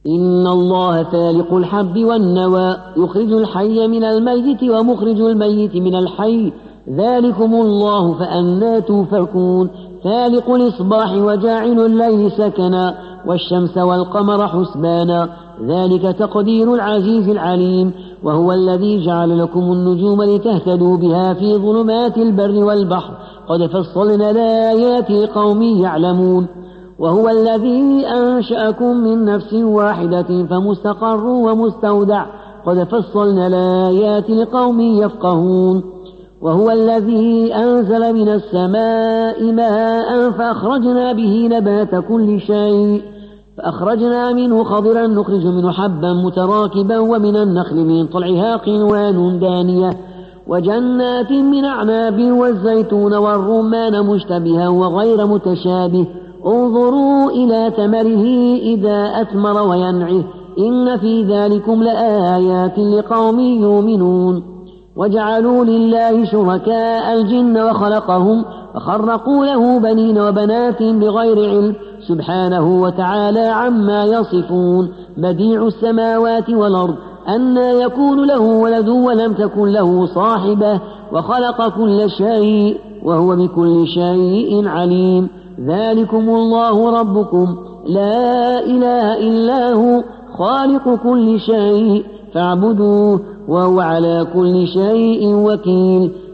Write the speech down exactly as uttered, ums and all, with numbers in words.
إن الله فالق الحب والنوى يخرج الحي من الميت ومخرج الميت من الحي ذلكم الله فأنى توفكون فالق الإصباح وجاعل الليل سكنا والشمس والقمر حسبانا ذلك تقدير العزيز العليم وهو الذي جعل لكم النجوم لتهتدوا بها في ظلمات البر والبحر قد فصلنا الآيات لقوم يعلمون وهو الذي أنشأكم من نفس واحدة فمستقر ومستودع قد فصلنا الآيات لقوم يفقهون وهو الذي أنزل من السماء ماء فأخرجنا به نبات كل شيء فأخرجنا منه خضرا نخرج منه حبا متراكبا ومن النخل من طلعها قنوان دانية وجنات من أعناب والزيتون والرمان مشتبها وغير متشابه انظروا إلى ثمره إذا أثمر وينعه إن في ذلكم لآيات لقوم يؤمنون وجعلوا لله شركاء الجن وخلقهم فخرقوا له بنين وبنات بغير علم سبحانه وتعالى عما يصفون بديع السماوات والأرض أنى يكون له ولد ولم تكن له صاحبة وخلق كل شيء وهو بكل شيء عليم ذلكم الله ربكم لا إله إلا هو خالق كل شيء فاعبدوه وهو على كل شيء وكيل